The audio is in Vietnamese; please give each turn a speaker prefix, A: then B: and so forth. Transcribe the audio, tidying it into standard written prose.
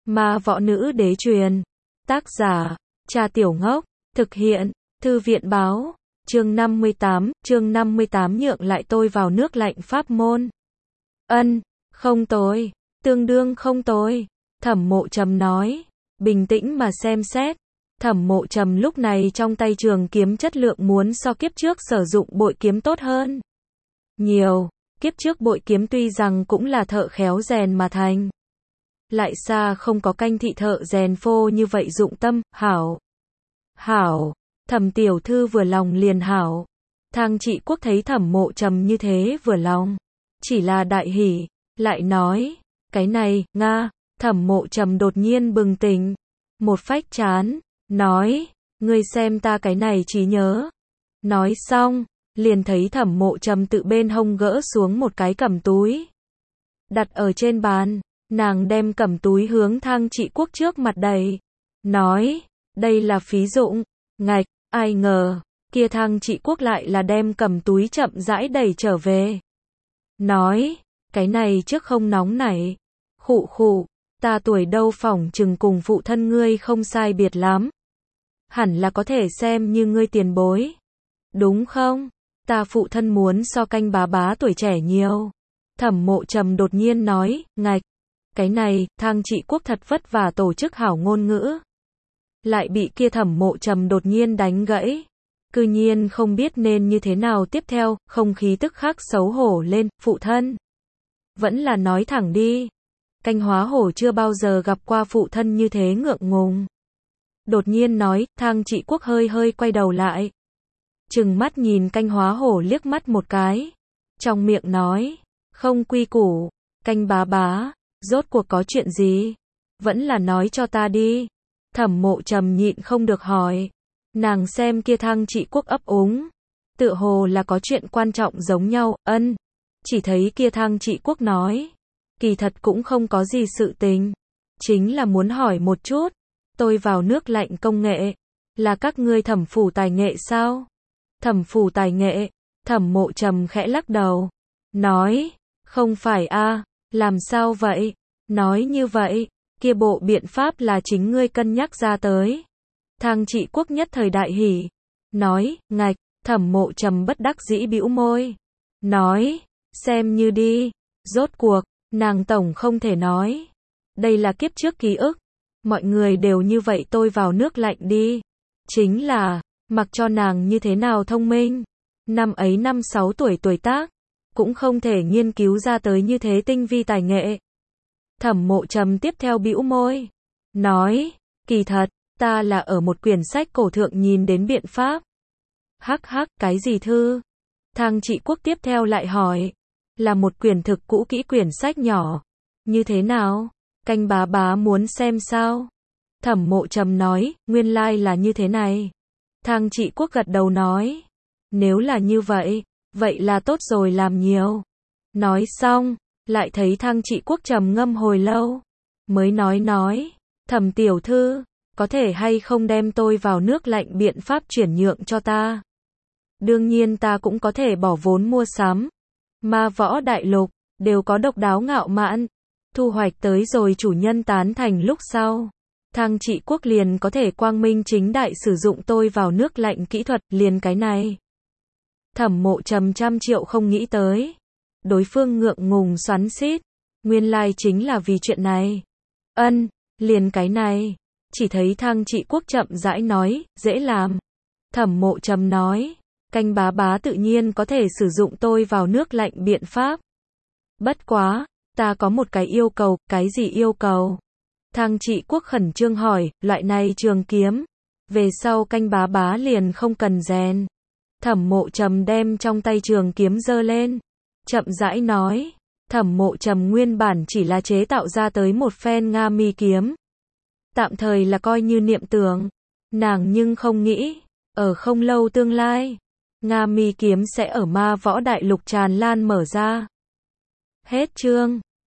A: Ma võ nữ đế truyền. Tác giả, Cha Tiểu Ngốc. Thực hiện, Thư viện báo. Chương 58 nhượng lại tôi vào nước lạnh pháp môn. Ân, không tồi, tương đương không tồi. Thẩm Mộ Trầm nói, bình tĩnh mà xem xét. Thẩm Mộ Trầm lúc này trong tay trường kiếm chất lượng muốn so kiếp trước sử dụng bội kiếm tốt hơn nhiều. Kiếp trước bội kiếm tuy rằng cũng là thợ khéo rèn mà thành, lại xa không có canh thị thợ rèn phô như vậy dụng tâm. Hảo, Thẩm tiểu thư vừa lòng liền hảo. Thang Trị Quốc thấy Thẩm Mộ Trầm như thế vừa lòng, chỉ là đại hỉ, lại nói, cái này, Nga. Thẩm Mộ Trầm đột nhiên bừng tỉnh, một phách trán, nói, ngươi xem ta cái này trí nhớ. Nói xong, liền thấy Thẩm Mộ Trầm tự bên hông gỡ xuống một cái cẩm túi, đặt ở trên bàn. Nàng đem cẩm túi hướng Thang Trị Quốc trước mặt đẩy, nói, đây là phí dụng. Ngạch, ai ngờ, kia Thang Trị Quốc lại là đem cẩm túi chậm rãi đẩy trở về. Nói, cái này trước không nóng nảy. Khụ, ta tuổi đâu phỏng chừng cùng phụ thân ngươi không sai biệt lắm. Hẳn là có thể xem như ngươi tiền bối. Đúng không? Ta phụ thân muốn so canh bá tuổi trẻ nhiều. Thẩm Mộ Trầm đột nhiên nói, ngạch. Cái này, Thang Trị Quốc thật vất vả tổ chức hảo ngôn ngữ, lại bị kia Thẩm Mộ Trầm đột nhiên đánh gãy. Cư nhiên không biết nên như thế nào tiếp theo, không khí tức khắc xấu hổ lên. Phụ thân, vẫn là nói thẳng đi. Canh Hóa Hổ chưa bao giờ gặp qua phụ thân như thế ngượng ngùng. Đột nhiên nói. Thang Trị Quốc hơi quay đầu lại, trừng mắt nhìn Canh Hóa Hổ liếc mắt một cái, trong miệng nói, không quy củ. Canh bá, rốt cuộc có chuyện gì? Vẫn là nói cho ta đi. Thẩm Mộ Trầm nhịn không được hỏi. Nàng xem kia Thang Trị Quốc ấp úng, tựa hồ là có chuyện quan trọng giống nhau. Ân. Chỉ thấy kia Thang Trị Quốc nói, kỳ thật cũng không có gì sự tình, chính là muốn hỏi một chút, tôi vào nước lạnh công nghệ, là các ngươi Thẩm phủ tài nghệ sao? Thẩm phủ tài nghệ? Thẩm Mộ Trầm khẽ lắc đầu, nói, không phải a. Làm sao vậy? Nói như vậy, kia bộ biện pháp là chính ngươi cân nhắc ra tới. Thang Trị Quốc nhất thời đại hỉ, nói, ngạch. Thẩm Mộ Trầm bất đắc dĩ bĩu môi, nói, xem như đi. Rốt cuộc, nàng tổng không thể nói, đây là kiếp trước ký ức, mọi người đều như vậy tôi vào nước lạnh đi. Chính là, mặc cho nàng như thế nào thông minh, năm ấy 5-6 tuổi tác, cũng không thể nghiên cứu ra tới như thế tinh vi tài nghệ. Thẩm Mộ Trầm tiếp theo bĩu môi, nói, kỳ thật, ta là ở một quyển sách cổ thượng nhìn đến biện pháp. Hắc, cái gì thư? Thang Trị Quốc tiếp theo lại hỏi, là một quyển thực cũ kỹ quyển sách nhỏ. Như thế nào? Canh bá muốn xem sao? Thẩm Mộ Trầm nói, nguyên lai là như thế này. Thang Trị Quốc gật đầu nói, nếu là như vậy, vậy là tốt rồi, làm nhiều. Nói xong, lại thấy Thang Trị Quốc trầm ngâm hồi lâu, mới nói, Thẩm tiểu thư, có thể hay không đem tôi vào nước lạnh biện pháp chuyển nhượng cho ta? Đương nhiên ta cũng có thể bỏ vốn mua sắm. Ma võ đại lục, đều có độc đáo ngạo mạn. Thu hoạch tới rồi chủ nhân tán thành lúc sau, Thang Trị Quốc liền có thể quang minh chính đại sử dụng tôi vào nước lạnh kỹ thuật, liền cái này. Thẩm Mộ Trầm trăm triệu không nghĩ tới. Đối phương ngượng ngùng xoắn xít, nguyên lai chính là vì chuyện này. Ân, liền cái này. Chỉ thấy Thang Trị Quốc chậm rãi nói, dễ làm. Thẩm Mộ Trầm nói, canh bá tự nhiên có thể sử dụng tôi vào nước lạnh biện pháp. Bất quá, ta có một cái yêu cầu. Cái gì yêu cầu? Thang Trị Quốc khẩn trương hỏi, loại này trường kiếm, về sau canh bá liền không cần rèn. Thẩm Mộ Trầm đem trong tay trường kiếm giơ lên, chậm rãi nói, Thẩm Mộ Trầm nguyên bản chỉ là chế tạo ra tới một phen Nga mi kiếm, tạm thời là coi như niệm tưởng. Nàng nhưng không nghĩ, ở không lâu tương lai, Nga mi kiếm sẽ ở ma võ đại lục tràn lan mở ra. Hết chương.